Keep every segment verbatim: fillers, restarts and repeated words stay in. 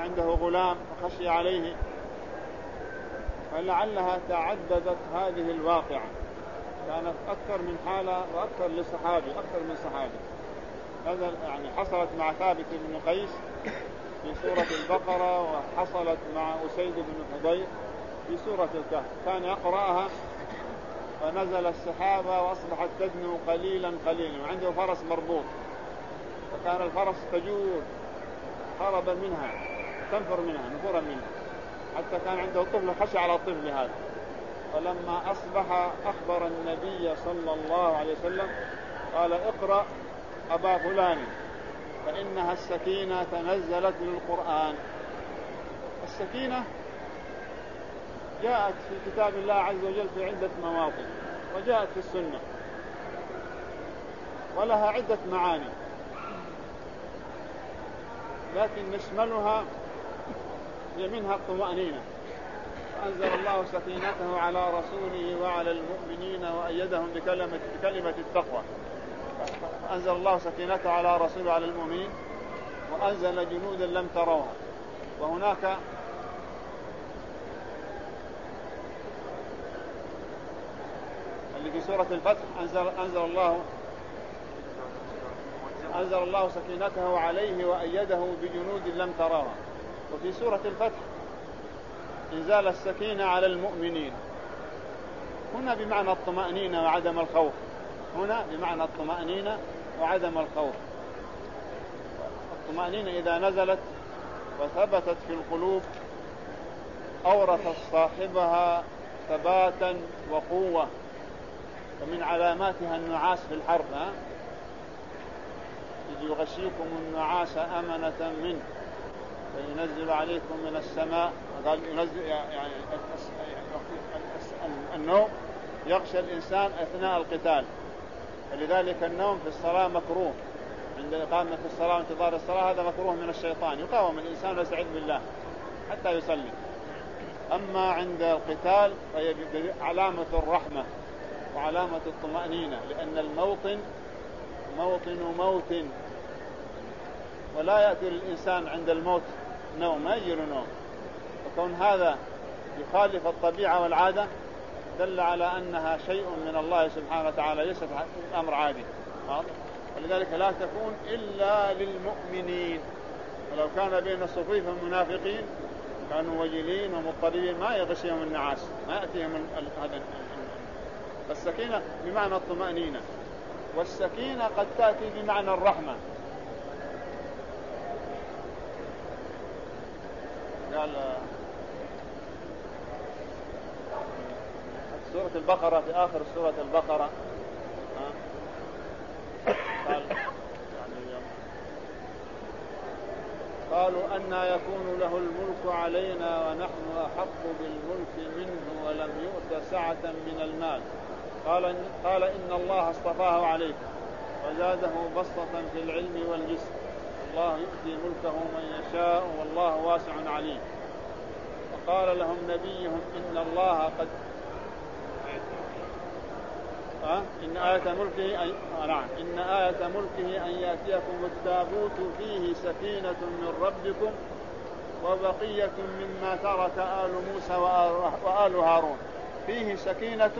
عنده غلام وخشي عليه، فلعلها تعددت هذه الواقعة، كانت أكثر من حالة وأكثر لصحابي أكثر من صحابي. هذا يعني حصلت مع ثابت بن قيس في سورة البقرة، وحصلت مع أسيد بن حضير في سورة الكهف، كان يقرأها فنزل السحابة وأصبحت تدنو قليلا قليلا، وعنده فرس مربوط، فكان الفرس تجول هرب منها تنفر منها نفورا منها، حتى كان عنده طفل خشى على الطفل هذا. فلما أصبح أخبر النبي صلى الله عليه وسلم قال اقرأ أبا فلان فإنها السكينة تنزلت للقرآن. السكينة جاءت في كتاب الله عز وجل في عدة مواطن، وجاءت في السنة، ولها عدة معاني، لكن نشملها هي منها الطمأنينة. فأنزل الله سكينته على رسوله وعلى المؤمنين وأيدهم بكلمة, بكلمة التقوى. فأنزل الله سكينته على رسوله وعلى المؤمنين وأنزل جنودا لم تروها. وهناك اللي في سورة الفتح أنزل, أنزل الله أنزل الله سكينته عليه وأيده بجنود لم تروها. وفي سورة الفتح إنزال السكينة على المؤمنين، هنا بمعنى الطمأنينة وعدم الخوف، هنا بمعنى الطمأنينة وعدم الخوف. الطمأنينة إذا نزلت وثبتت في القلوب أورثت صاحبها ثباتا وقوة، ومن علاماتها النعاس في الحرب، إذ يغشيكم النعاس أمنة منه وينزل عليكم من السماء. قال ينزل يعني النوم يغشى الإنسان أثناء القتال، ولذلك النوم في الصلاة مكروه، عند إقامة الصلاة وانتظار الصلاة هذا مكروه من الشيطان، يقاوم الإنسان ويستعيذ بالله حتى يصلي. أما عند القتال فهي علامة الرحمة وعلامة الطمأنينة، لأن الموطن موطن موت، ولا يأتي الإنسان عند الموت نوم، ما يجي له نوم. وكون هذا يخالف الطبيعة والعادة دل على أنها شيء من الله سبحانه وتعالى، ليست أمر عادي. ولذلك لا تكون إلا للمؤمنين، ولو كان بين الصفوف المنافقين كانوا وجلين ومضطربين ما يغشيهم النعاس، ما يأتيهم هذا. السكينة بمعنى الطمأنينة، والسكينة قد تأتي بمعنى الرحمة. قال سورة البقرة في آخر سورة البقرة قال قالوا أنى يكون له الملك علينا ونحن أحق بالملك منه ولم يؤت سعة من المال. قال, قال إن الله اصطفاه عليكم وزاده بسطة في العلم والجسم، الله يؤتي ملكه من يشاء والله واسع عليم. وقال لهم نبيهم إن الله قد أه؟ إن آية ملكه أي... آه نعم إن آية ملكه أن يأتيكم التابوت فيه سكينة من ربكم وبقية مما ترك آل موسى وآل هارون. فيه سكينة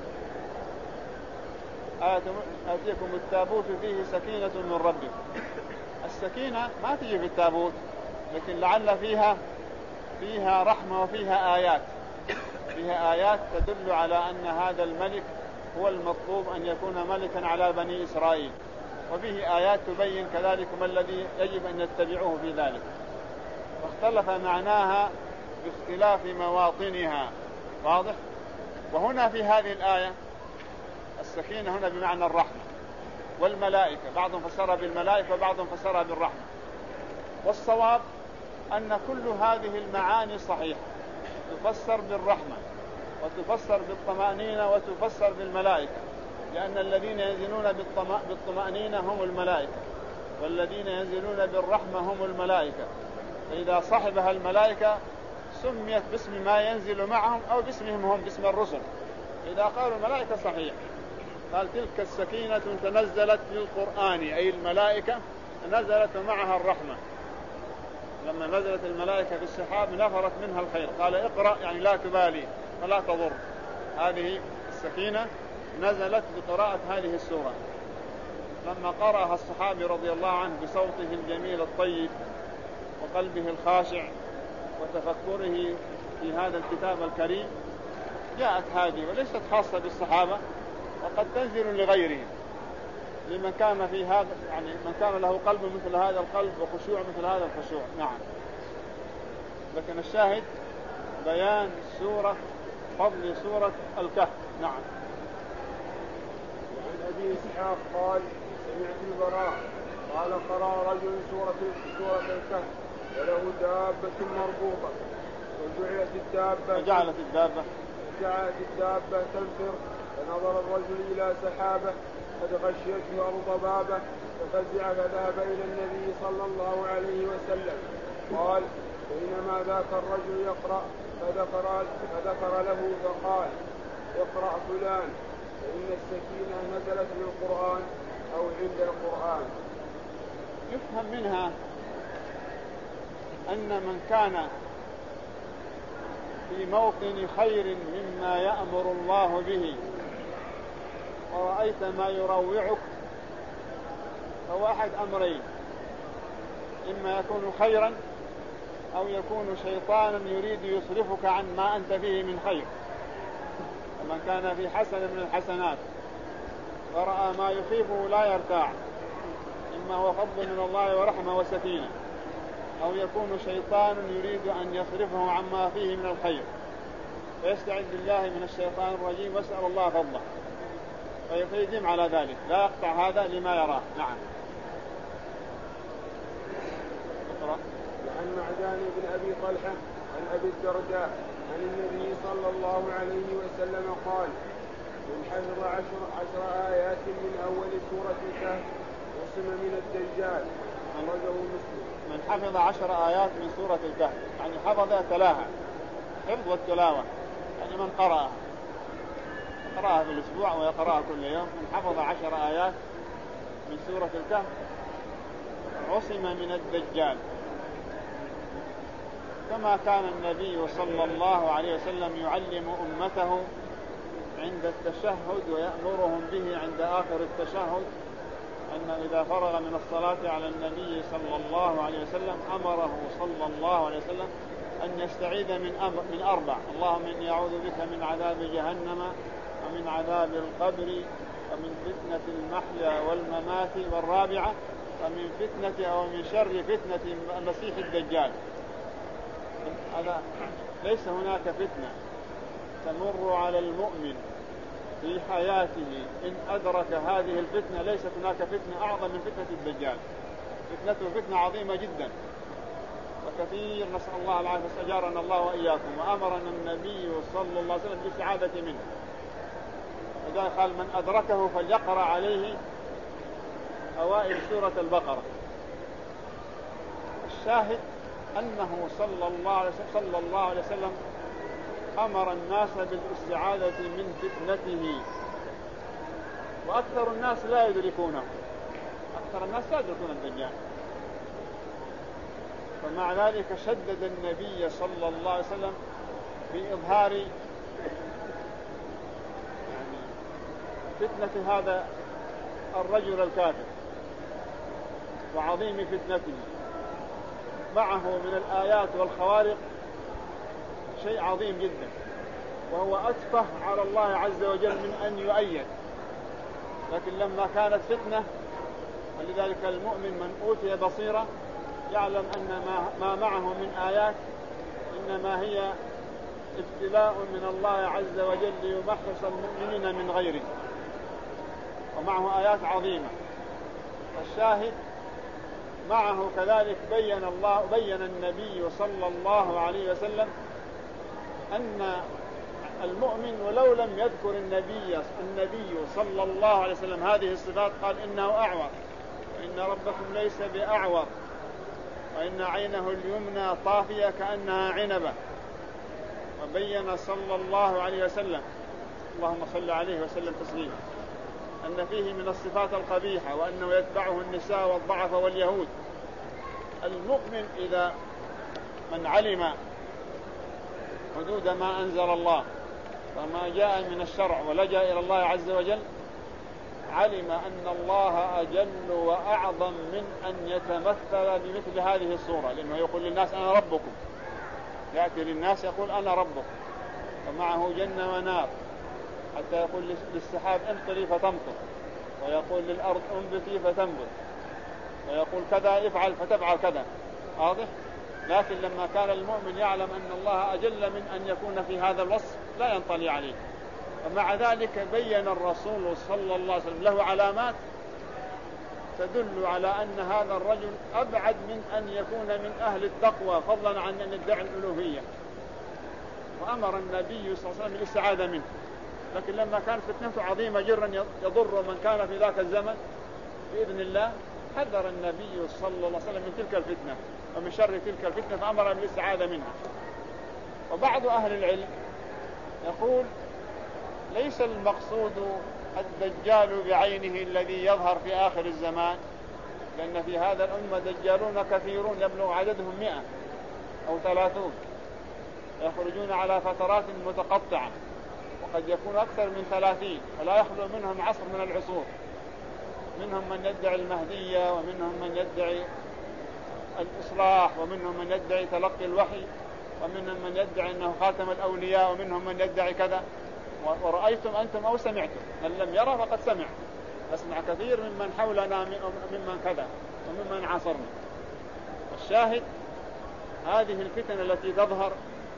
آتيكم التابوت فيه سكينة من ربكم. السكينة ما تجي في التابوت، لكن لعل فيها فيها رحمة وفيها آيات فيها آيات تدل على أن هذا الملك هو المطلوب أن يكون ملكا على بني إسرائيل، وفيه آيات تبين كذلك ما الذي يجب أن يتبعوه في ذلك. فاختلف معناها باختلاف مواطنها، واضح. وهنا في هذه الآية السكينة هنا بمعنى الرحمة والملائكة، بعضهم فسرها بالملائكة وبعضهم فسرها بالرحمة. والصواب أن كل هذه المعاني صحيحة، تفسر بالرحمة وتفسر بالطمأنينة وتفسر بالملائكة، لأن الذين ينزلون بالطمأنينة هم الملائكة، والذين ينزلون بالرحمة هم الملائكة. فإذا صحبها الملائكة سميت باسم ما ينزل معهم أو باسمهم هم، باسم الرسل. إذا قالوا الملائكة صحيح، قال تلك السكينة تنزلت للقرآن، أي الملائكة نزلت معها الرحمة لما نزلت الملائكة في السحاب نفرت منها الخير، قال اقرأ يعني لا تبالي فلا تضر. هذه السكينة نزلت بقراءة هذه السورة. لما قرأها الصحابي رضي الله عنه بصوته الجميل الطيب وقلبه الخاشع وتفكره في هذا الكتاب الكريم جاءت هذه، وليست خاصة بالصحابة، وقد تنزل لغيرهم، لمن كان في هذا يعني من كان له قلب مثل هذا القلب وخشوع مثل هذا الخشوع. نعم. لكن الشاهد بيان سورة فضل سورة الكهف. نعم. وعن أبي إسحاق قال سمعت البراء قال قرأ رجل سورة سورة الكهف وله دابة مربوطة وجعلت الدابة وجعلت الدابة وجعلت الدابة تنفر، فنظر الرجل إلى سحابة قد غشيته أرض بابه ففزع فذهب إلى النبي صلى الله عليه وسلم قال بينما ذاك الرجل يقرأ فذكر, فذكر له فقال اقرأ فلان فإن السكينة نزلت بالقرآن أو عند القرآن. يفهم منها أن من كان في موطن خير مما يأمر الله به ورأيت ما يروعك فهو أحد أمرين، إما يكون خيرا أو يكون شيطانا يريد يصرفك عن ما أنت فيه من خير. ومن كان في حسن من الحسنات ورأى ما يخيفه لا يرتاع، إما هو فضل من الله ورحمة وسكينة، أو يكون شيطان يريد أن يصرفه عما فيه من الخير فيستعذ بالله من الشيطان الرجيم ويسأل الله فضله فيقيم على ذلك، لا يقطع هذا لما يراه. نعم. اقرأ. وعن معدان بن أبي طلحة عن أبي الدرداء عن النبي صلى الله عليه وسلم قال من حفظ عشر, عشر آيات من أول سورة الكهف وصم من الدجال. أخرجه مسلم. من حفظ عشر آيات من سورة الكهف يعني حفظ تلاها، حفظ والتلاوة يعني من قرأها قرأها في الأسبوع ويقرأها كل يوم. من حفظ عشر آيات من سورة الكهف عصم من الدجال، كما كان النبي صلى الله عليه وسلم يعلم أمته عند التشهد ويأمرهم به عند آخر التشهد، أن إذا فرغ من الصلاة على النبي صلى الله عليه وسلم أمره صلى الله عليه وسلم أن يستعيذ من, أمر من أربع: اللهم إني أعوذ بك من عذاب جهنم ومن عذاب القبر ومن فتنة المحيا والممات، والرابعة ومن فتنة أو من شر فتنة المسيح الدجال. هذا ليس هناك فتنة تمر على المؤمن في حياته إن أدرك هذه الفتنة، ليست هناك فتنة أعظم من فتنة الدجال. فتنته فتنة عظيمة جدا وكثير، نسأل الله العافية استجارنا الله وإياكم، وأمرنا النبي صلى الله عليه وسلم بالاستعاذة منه، وذلك قال من أدركه فليقرأ عليه أوائل سورة البقرة. الشاهد أنه صلى الله عليه وسلم, صلى الله عليه وسلم أمر الناس بالاستعاذة من فتنته، وأكثر الناس لا يدركونه، أكثر الناس لا يدركون الدجال. فمع ذلك شدد النبي صلى الله عليه وسلم في إظهار يعني فتنة هذا الرجل الكافر وعظيم فتنته. معه من الآيات والخوارق شيء عظيم جدا، وهو أتفه على الله عز وجل من أن يؤيد، لكن لما كانت فتنة، ولذلك المؤمن من أوتي بصيرة يعلم أن ما معه من آيات إنما هي ابتلاء من الله عز وجل ليمحص المؤمنين من غيره، ومعه آيات عظيمة. الشاهد معه كذلك بين الله بين النبي صلى الله عليه وسلم أن المؤمن ولو لم يذكر النبي النبي صلى الله عليه وسلم هذه الصفات قال إنه أعور، وإن ربكم ليس بأعور، وإن عينه اليمنى طافية كأنها عنبة. وبين صلى الله عليه وسلم، اللهم صل عليه وسلم تسليما، أن فيه من الصفات القبيحة، وأنه يتبعه النساء والضعف واليهود. المؤمن إذا من علم حدود ما أنزل الله وما جاء من الشرع ولجأ إلى الله عز وجل علم أن الله أجل وأعظم من أن يتمثل بمثل هذه الصورة، لأنه يقول للناس أنا ربكم، يأتي للناس يقول أنا ربكم ومعه جنة ونار، حتى يقول للسحاب امطري فتمطر، ويقول للأرض انبتي فتنبت، ويقول كذا افعل فتفعل كذا. واضح؟ لكن لما كان المؤمن يعلم أن الله أجل من أن يكون في هذا الوصف لا ينطلي عليه، ومع ذلك بين الرسول صلى الله عليه وسلم له علامات تدل على أن هذا الرجل أبعد من أن يكون من أهل التقوى فضلا عن أن يدعي الألوهية، وأمر النبي صلى الله عليه وسلم بالاستعاذة منه. لكن لما كانت فتنته عظيمة جرا يضر من كان في ذاك الزمن بإذن الله حذر النبي صلى الله عليه وسلم من تلك الفتنة ومن شر تلك الفتنة فأمر بالاستعاذة منها. وبعض أهل العلم يقول ليس المقصود الدجال بعينه الذي يظهر في آخر الزمان، لأن في هذا الأمة دجالون كثيرون يبلغ عددهم مئة أو ثلاثون يخرجون على فترات متقطعة، وقد يكون أكثر من ثلاثين، ولا يخلو منهم عصر من العصور. منهم من يدعي المهدية، ومنهم من يدعي الإصلاح، ومنهم من يدعي تلقي الوحي، ومنهم من يدعي أنه خاتم الأولياء، ومنهم من يدعي كذا. ورأيتم أنتم أو سمعتم، من لم يرى فقد سمع، أسمع كثير ممن حولنا ممن كذا وممن عاصرنا. الشاهد هذه الفتن التي تظهر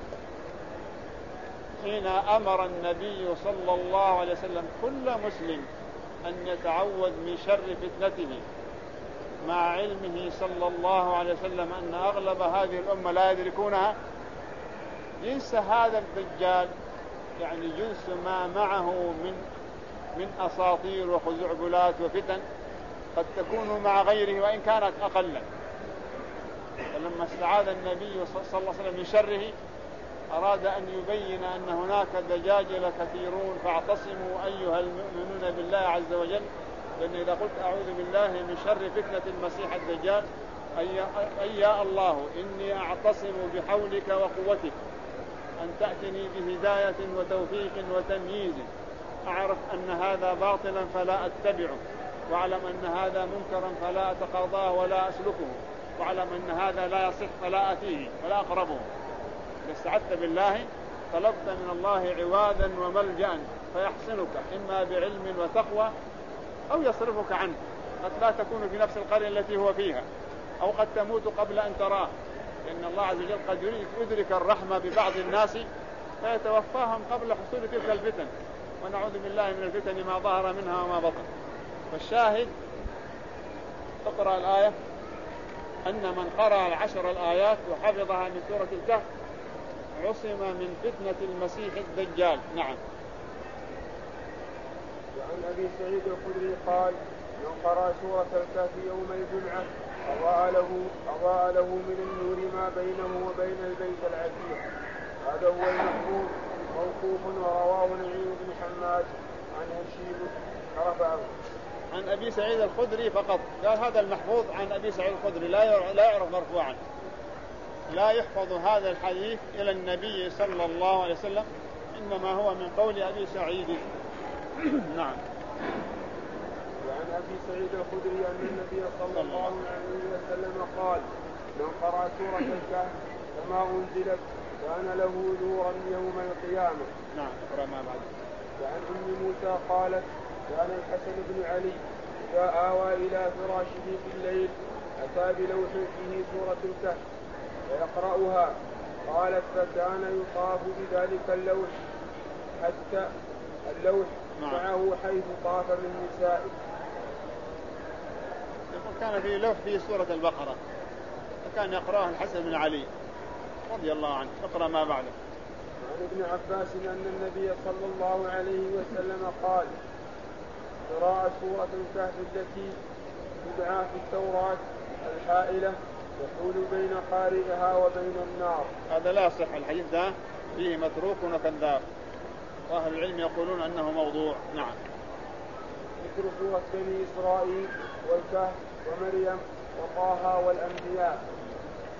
حين أمر النبي صلى الله عليه وسلم كل مسلم أن يتعوذ من شر فتنته، مع علمه صلى الله عليه وسلم أن أغلب هذه الأمة لا يدركونها. جنس هذا الدجال يعني جنس ما معه من من أساطير وخزعبلات وفتن قد تكون مع غيره وإن كانت أقلا. فلما استعاذ النبي صلى الله عليه وسلم من شره أراد أن يبين أن هناك دجاجل كثيرون، فاعتصموا أيها المؤمنون بالله عز وجل، لأن إذا قلت أعوذ بالله من شر فتنة المسيح الدجال أي يا الله إني أعتصم بحولك وقوتك أن تأتني بهداية وتوفيق وتمييز، أعرف أن هذا باطلا فلا أتبعه، وأعلم أن هذا منكرا فلا أتقاضاه ولا أسلكه، وأعلم أن هذا لا يصح فلا أتيه ولا أقربه. إذا استعذت بالله طلبت من الله عواذا وملجأ فيحصنك إما بعلم وتقوى أو يصرفك عنه. قد لا تكون في نفس القرية التي هو فيها، أو قد تموت قبل أن تراه، لأن الله عز وجل قد يدرك الرحمة ببعض الناس فيتوفاهم قبل حصول تلك الفتن، ونعوذ بالله من الفتن ما ظهر منها وما بطن. فالشاهد تقرأ الآية أن من قرأ العشر الآيات وحفظها من سورة الكهف عصم من فتنة المسيح الدجال. نعم. وعن أبي سعيد الخدري قال من قرأ سورة الكهف يوم الجمعة أضاء له, أضاء له من النور ما بينه وبين البيت العتيق. هذا هو المحفوظ موقوف، ورواه نعيم بن حماد عن هشيم رفعه. عن أبي سعيد الخدري فقط، قال هذا المحفوظ عن أبي سعيد الخدري، لا لا يعرف مرفوعا، لا يحفظ هذا الحديث إلى النبي صلى الله عليه وسلم، إنما هو من قول أبي سعيد. نعم. وعن أبي سعيد الخدري أن النبي صلى الله عليه وسلم قال من قرأ سورة الكهف كما أنزلت كان له نورا يوم القيامة. نعم. اقرأ ما بعد. وعن أم موسى قالت كان الحسن بن علي إذا آوى إلى فراشه في الليل أتى بلوح فيه سورة الكهف ويقرأها. قالت فكان يطاف بذلك اللوح حتى اللوح معه حيث طاف من نسائه. كان في لوح في سورة البقرة فكان يقرأها الحسن بن علي رضي الله عنه. اقرأ ما بعده. عن ابن عباس أن النبي صلى الله عليه وسلم قال قراءة سورة الكهف التي تدعى في التوراة الحائلة يحول بين قارئها وبين النار. هذا لا يصح، الحديث ده فيه متروك وكذاب، وأهل العلم يقولون أنه موضوع. نعم. ذكر سورة بني إسرائيل والكهف ومريم وطه والأنبياء.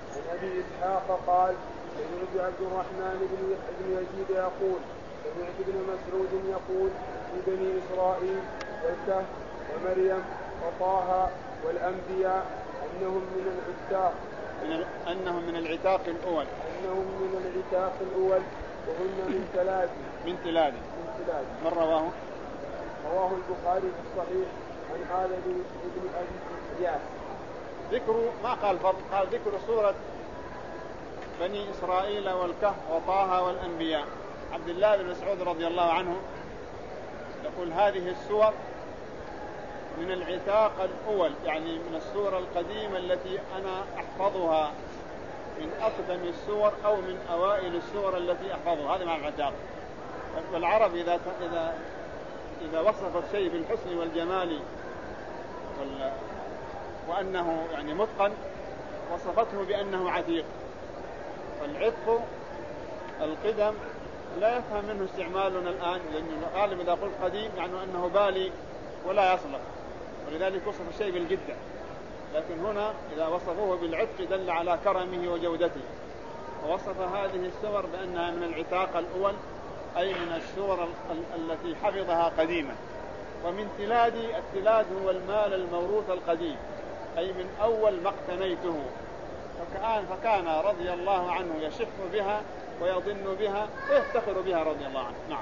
عن أبي إسحاق قال سمعت عبد الرحمن بن يزيد يقول سمعت ابن مسعود يقول في بني إسرائيل والكهف ومريم وطه والأنبياء أنهم من العتاق من أنهم من العتاق الأول أنهم من العتاق الأول وهن من ثلاث من ثلاث من ثلاث من رواه؟ رواه البخاري في الصحيح عن هذا ابن أبي إياس. ذكر ما قال فضل، قال ذكر سورة بني إسرائيل والكهف وطه والأنبياء. عبد الله بن مسعود رضي الله عنه يقول هذه السور من العتاق الأول، يعني من السورة القديمة التي أنا أحفظها، من أقدم السور أو من أوائل السور التي أحفظها. هذا معنى العتاق. والعرب إذا إذا إذا وصفت شيء بالحسن والجمال وال... وأنه يعني متقن وصفته بأنه عتيق. والعتق القدم لا يفهم منه استعمالنا الآن، لأنه غالبا إذا قلت قديم يعني أنه بالي ولا يصلح، ولذلك وصف الشيء بالجدة. لكن هنا إذا وصفوه بالعتق دل على كرمه وجودته. ووصف هذه السور بأنها من العتاق الأول، أي من السور التي حفظها قديما. ومن تلادي، التلاد هو المال الموروث القديم، أي من أول ما اقتنيته. فكان, فكان رضي الله عنه يشح بها ويظن بها ويفتخر بها رضي الله عنه. نعم.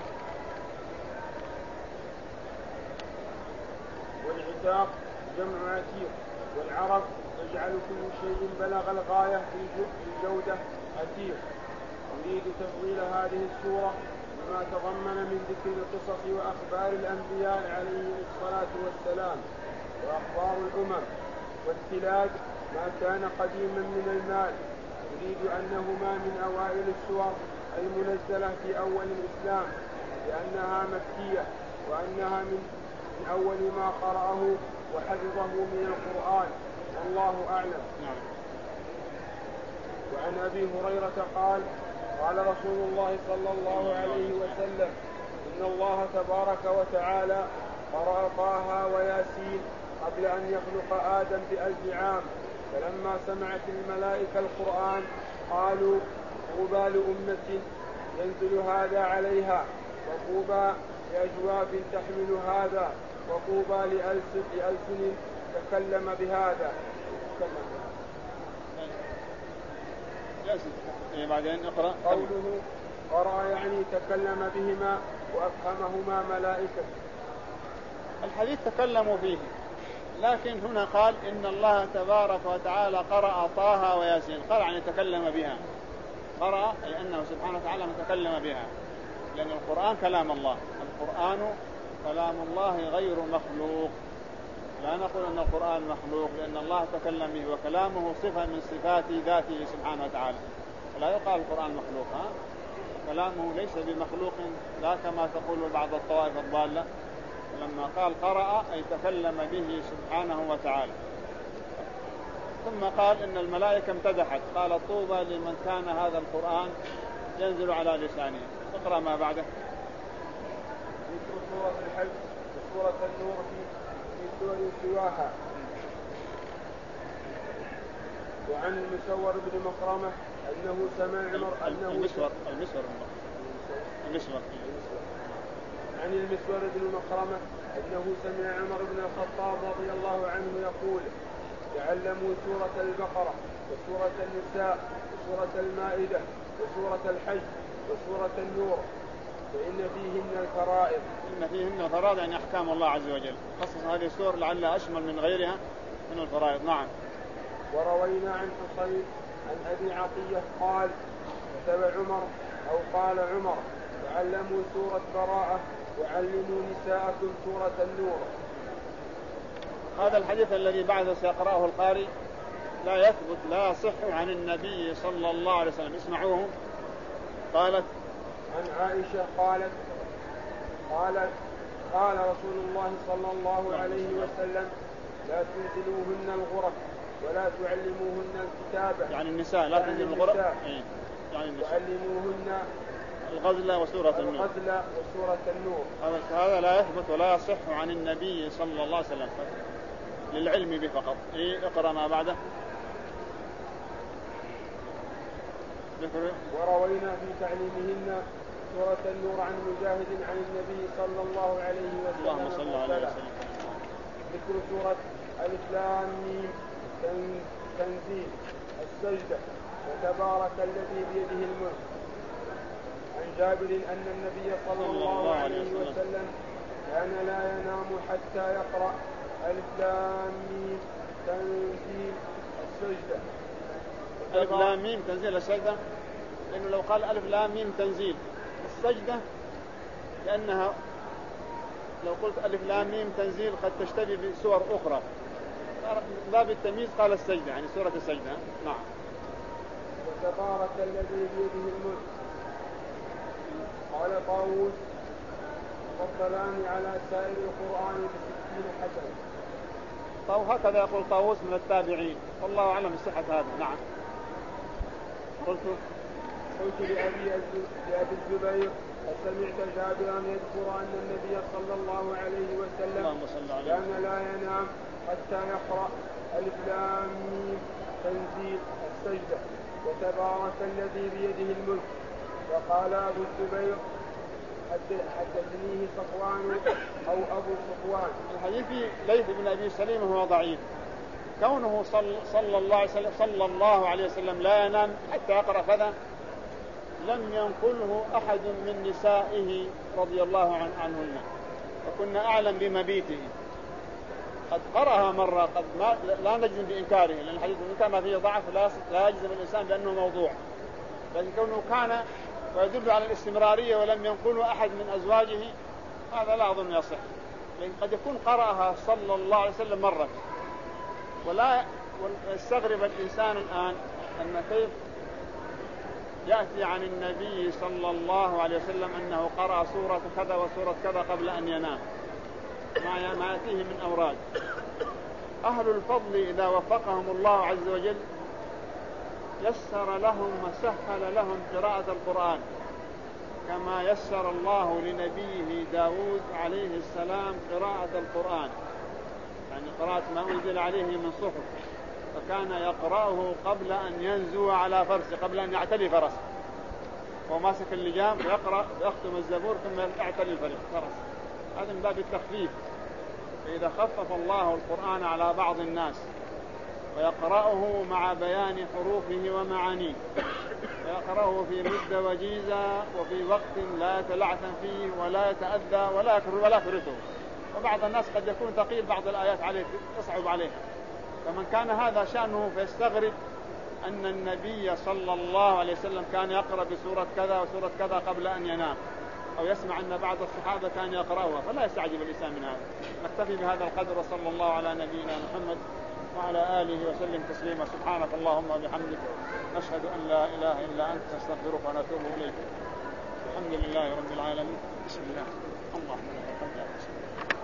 والعتاق جمع عتيق، والعرب يجعل كل شيء بلغ الغاية في الجودة عتيق. يريد تفضيل هذه السورة بما تضمن من ذكر القصص وأخبار الأنبياء عليهم الصلاة والسلام وأخبار الأمم. والتلاد ما كان قديما من المال، يريد أنهما من أوائل السور المنزلة في أول الإسلام، لأنها مكية، وأنها من أول ما قرأه وحفظه من القرآن، والله أعلم. وعن أبي هريرة قال قال رسول الله صلى الله عليه وسلم إن الله تبارك وتعالى قرأ طه وياسين قبل أن يخلق آدم بألف عام، فلما سمعت الملائكة القرآن قالوا طوبى لأمة ينزل هذا عليها، وطوبى لأجواب تحمل هذا، وطوبى لألسن تكلم بهذا. بعدين اقرأ. قوله قرأ يعني تكلم بهما وأفهمهما ملائكة. الحديث تكلموا فيه، لكن هنا قال إن الله تبارك وتعالى قرأ طه وياسين. قرأ يعني تكلم بها، قرأ أي أنه سبحانه وتعالى متكلم بها، لأن القرآن كلام الله، القرآن كلام الله غير مخلوق. لا نقول أن القرآن مخلوق، لأن الله تكلم به، وكلامه صفة من صفات ذاته سبحانه وتعالى، فلا يقال القرآن مخلوق. ها؟ كلامه ليس بمخلوق، لا كما تقول بعض الطوائف الضالة. لما قال قرأ أي تكلم به سبحانه وتعالى. ثم قال إن الملائكة امتدحت، قال طوبى لمن كان هذا القرآن ينزل على لسانه. اقرأ ما بعده. ذكر سورة الحج وسورة النور في سور سواها. وعن المسور بن مخرمة أنه سمع أنه المسور المسور المسور عن المسور بن مخرمة أنه سمع عمر بن الخطاب رضي الله عنه يقول تعلموا سورة البقرة وسورة النساء وسورة المائدة وسورة الحج وسورة النور فإن فيهن الفرائض. إن فيهن الفرائض يعني أحكام الله عز وجل، خصص هذه السور لعلها أشمل من غيرها من الفرائض. نعم. وروينا عن حصين عن أبي عطية قال كتب عمر أو قال عمر تعلموا سورة براءة وعلموا نساءكم سورة النور. هذا الحديث الذي بعده سيقرأه القارئ لا يثبت لا يصح عن النبي صلى الله عليه وسلم. اسمعوه. قالت عن عائشة قالت قالت قال رسول الله صلى الله عليه وسلم لا تنزلوهن الغرف ولا تعلموهن الكتابة، يعني النساء لا تنزلوا الغرف، يعني تعلموهن الغزل وسورة النور. الغزل وسورة النور. هذا لا يثبت ولا يصح عن النبي صلى الله عليه وسلم، للعلم به فقط. إيه اقرأ ما بعده. ذكر. وروينا في تعليمهن سورة النور عن مجاهد عن النبي صلى الله عليه وسلم. اللهم صل عليه وسلم. ذكر سورة ألف لام ميم تنزيل السجدة وتبارك الذي بيده الملك. عن جابر أن النبي صلى الله عليه وسلم كان لا ينام حتى يقرأ ألف لام ميم تنزيل السجدة. ألف لام ميم تنزيل السجدة، لأنه لو قال ألف لام ميم تنزيل السجدة لأنها لو قلت ألف لام ميم تنزيل قد تشتبه بسور أخرى، باب التمييز قال السجدة يعني سورة السجدة. نعم. وتبارك الذي بيده الملك. قال طاووس فضلان على سائر القرآن بستين حسنة. طو هكذا يقول طاووس من التابعين، والله أعلم بصحة هذا. نعم. قلت قلت لأبي لأبي الزبير سمعت جابرا يذكر أن النبي صلى الله عليه وسلم كان لا ينام حتى يقرأ ألف لام ميم تنزيل السجدة وتبارك الذي بيده الملك. فقال أبو الزبير حدثنيه صفوان أو أبو صفوان. الحديث ليث بن أبي سليم هو ضعيف، كونه صلى, صلى, الله عليه وسلم صلى الله عليه وسلم لا ينام حتى يقرأ كذا لم ينقله أحد من نسائه رضي الله عن عنهن، وكنا أعلم بمبيته. قد قرأها مرة، قد ما لا نجزم بإنكاره، لأن الحديث إن كان فيه ضعف لا يجزم الإنسان بأنه موضوع، لكن كونه كان ويدل على الاستمرارية ولم ينقله أحد من أزواجه هذا لا أظن يصح، لأن قد يكون قرأها صلى الله عليه وسلم مرة. ولا يستغرب الإنسان الآن أن كيف يأتي عن النبي صلى الله عليه وسلم أنه قرأ سورة كذا وسورة كذا قبل أن ينام، ما يأتيه من أوراد. أهل الفضل إذا وفقهم الله عز وجل يسر لهم وسهل لهم قراءة القرآن، كما يسر الله لنبيه داود عليه السلام قراءة القرآن، يعني قراءة ما أنزل عليه من صحف، فكان يقرأه قبل أن ينزو على فرسه، قبل أن يعتلي فرسه، وماسك اللجام ويقرأ ويختم الزبور ثم يعتلي الفرس. هذا من باب التخفيف. فإذا خفف الله القرآن على بعض الناس ويقرأه مع بيان حروفه ومعانيه، ويقرأه في مدة وجيزة وفي وقت لا يتلعثم فيه ولا يتأذى ولا ولا يكرهه. وبعض الناس قد يكون ثقيل بعض الآيات عليه تصعب عليه، فمن كان هذا شأنه فيستغرب أن النبي صلى الله عليه وسلم كان يقرأ بسورة كذا وسورة كذا قبل أن ينام، أو يسمع أن بعض الصحابة كان يقرأها، فلا يستعجب الإنسان من هذا. نكتفي بهذا القدر، وصلى الله على نبينا محمد وعلى آله وسلم تسليما. سبحانك اللهم وبحمدك، نشهد أن لا إله إلا أنت، نستغفرك ونتوب إليك. الحمد لله رب العالمين. بسم الله. اللهم لك الحمد.